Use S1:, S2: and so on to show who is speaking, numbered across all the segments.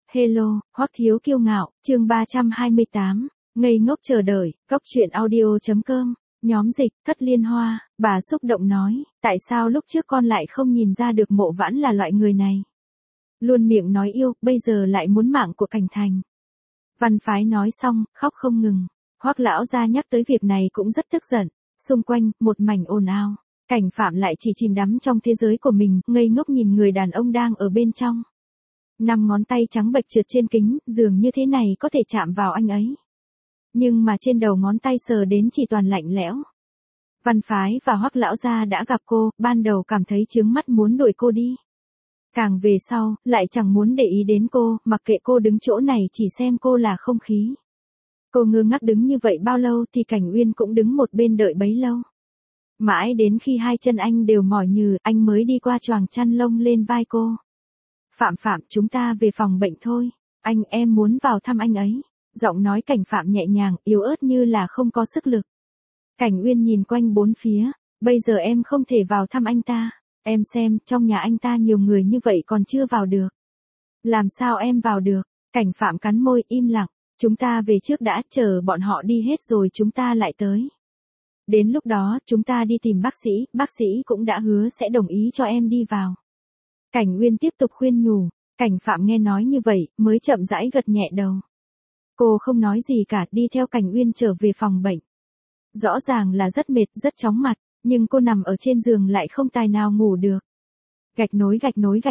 S1: Hello, Hoắc Thiếu Kiêu Ngạo, chương 328, ngây ngốc chờ đợi, góc chuyện audio.com, nhóm dịch, Thất Liên Hoa, bà xúc động nói, tại sao lúc trước con lại không nhìn ra được Mộ Vãn là loại người này. Luôn miệng nói yêu, bây giờ lại muốn mạng của Cảnh Thành. Văn Phái nói xong, khóc không ngừng, Hoắc lão gia nhắc tới việc này cũng rất tức giận, xung quanh, một mảnh ồn ào. Cảnh Phạm lại chỉ chìm đắm trong thế giới của mình, ngây ngốc nhìn người đàn ông đang ở bên trong. 5 ngón tay trắng bệch trượt trên kính, dường như thế này có thể chạm vào anh ấy. Nhưng mà trên đầu ngón tay sờ đến chỉ toàn lạnh lẽo. Văn Phái và Hoắc lão gia đã gặp cô, ban đầu cảm thấy chướng mắt muốn đuổi cô đi. Càng về sau, lại chẳng muốn để ý đến cô, mặc kệ cô đứng chỗ này chỉ xem cô là không khí. Cô ngơ ngác đứng như vậy bao lâu thì Cảnh Uyên cũng đứng một bên đợi bấy lâu. Mãi đến khi hai chân anh đều mỏi nhừ, anh mới đi qua choàng chăn lông lên vai cô. Phạm, chúng ta về phòng bệnh thôi. Em muốn vào thăm anh ấy. Giọng nói Cảnh Phạm nhẹ nhàng, yếu ớt như là không có sức lực. Cảnh Uyên nhìn quanh bốn phía. Bây giờ em không thể vào thăm anh ta. Em xem, trong nhà anh ta nhiều người như vậy còn chưa vào được. Làm sao em vào được? Cảnh Phạm cắn môi, im lặng. Chúng ta về trước đã, chờ bọn họ đi hết rồi chúng ta lại tới. Đến lúc đó, chúng ta đi tìm bác sĩ cũng đã hứa sẽ đồng ý cho em đi vào. Cảnh Uyên tiếp tục khuyên nhủ, Cảnh Phạm nghe nói như vậy, mới chậm rãi gật nhẹ đầu. Cô không nói gì cả, đi theo Cảnh Uyên trở về phòng bệnh. Rõ ràng là rất mệt, rất chóng mặt, nhưng cô nằm ở trên giường lại không tài nào ngủ được. Gạch nối.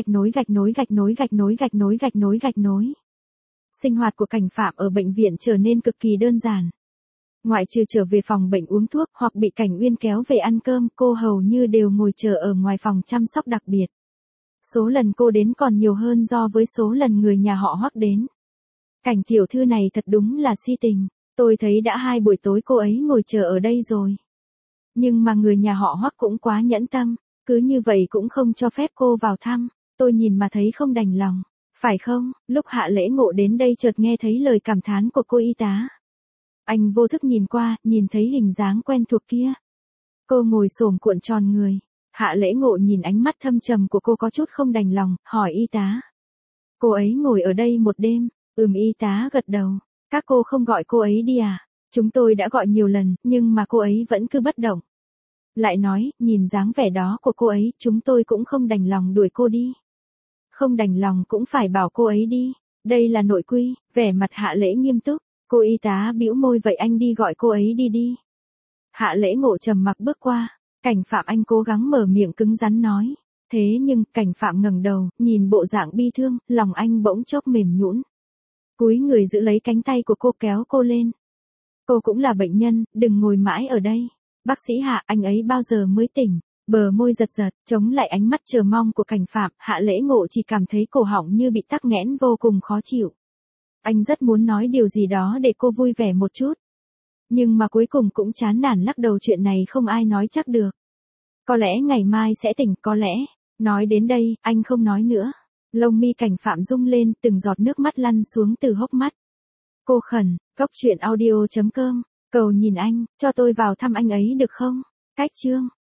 S1: Sinh hoạt của Cảnh Phạm ở bệnh viện trở nên cực kỳ đơn giản. Ngoại trừ trở về phòng bệnh uống thuốc hoặc bị Cảnh Uyên kéo về ăn cơm, cô hầu như đều ngồi chờ ở ngoài phòng chăm sóc đặc biệt. Số lần cô đến còn nhiều hơn so với số lần người nhà họ Hoắc đến. Cảnh tiểu thư này thật đúng là si tình, tôi thấy đã 2 buổi tối cô ấy ngồi chờ ở đây rồi. Nhưng mà người nhà họ Hoắc cũng quá nhẫn tâm, cứ như vậy cũng không cho phép cô vào thăm, tôi nhìn mà thấy không đành lòng, phải không? Lúc Hạ Lễ Ngộ đến đây chợt nghe thấy lời cảm thán của cô y tá. Anh vô thức nhìn qua, nhìn thấy hình dáng quen thuộc kia. Cô ngồi xổm cuộn tròn người. Hạ Lễ Ngộ nhìn ánh mắt thâm trầm của cô có chút không đành lòng, hỏi y tá. Cô ấy ngồi ở đây một đêm, y tá gật đầu. Các cô không gọi cô ấy đi à? Chúng tôi đã gọi nhiều lần, nhưng mà cô ấy vẫn cứ bất động. Lại nói, nhìn dáng vẻ đó của cô ấy, chúng tôi cũng không đành lòng đuổi cô đi. Không đành lòng cũng phải bảo cô ấy đi. Đây là nội quy, vẻ mặt Hạ Lễ nghiêm túc. Cô y tá bĩu môi, vậy anh đi gọi cô ấy đi. Hạ Lễ Ngộ trầm mặc bước qua. Cảnh Phạm anh cố gắng mở miệng cứng rắn nói. Thế nhưng, Cảnh Phạm ngẩng đầu, nhìn bộ dạng bi thương, lòng anh bỗng chốc mềm nhũn. Cúi người giữ lấy cánh tay của cô kéo cô lên. Cô cũng là bệnh nhân, đừng ngồi mãi ở đây. Bác sĩ Hạ, anh ấy bao giờ mới tỉnh? Bờ môi giật, chống lại ánh mắt chờ mong của Cảnh Phạm, Hạ Lễ Ngộ chỉ cảm thấy cổ họng như bị tắc nghẽn vô cùng khó chịu. Anh rất muốn nói điều gì đó để cô vui vẻ một chút. Nhưng mà cuối cùng cũng chán nản lắc đầu, chuyện này không ai nói chắc được. Có lẽ ngày mai sẽ tỉnh, có lẽ. Nói đến đây, anh không nói nữa. Lông mi Cảnh Phạm rung lên, từng giọt nước mắt lăn xuống từ hốc mắt. Cô khẩn, góc chuyện audio.com, cầu nhìn anh, cho tôi vào thăm anh ấy được không? Cách chương.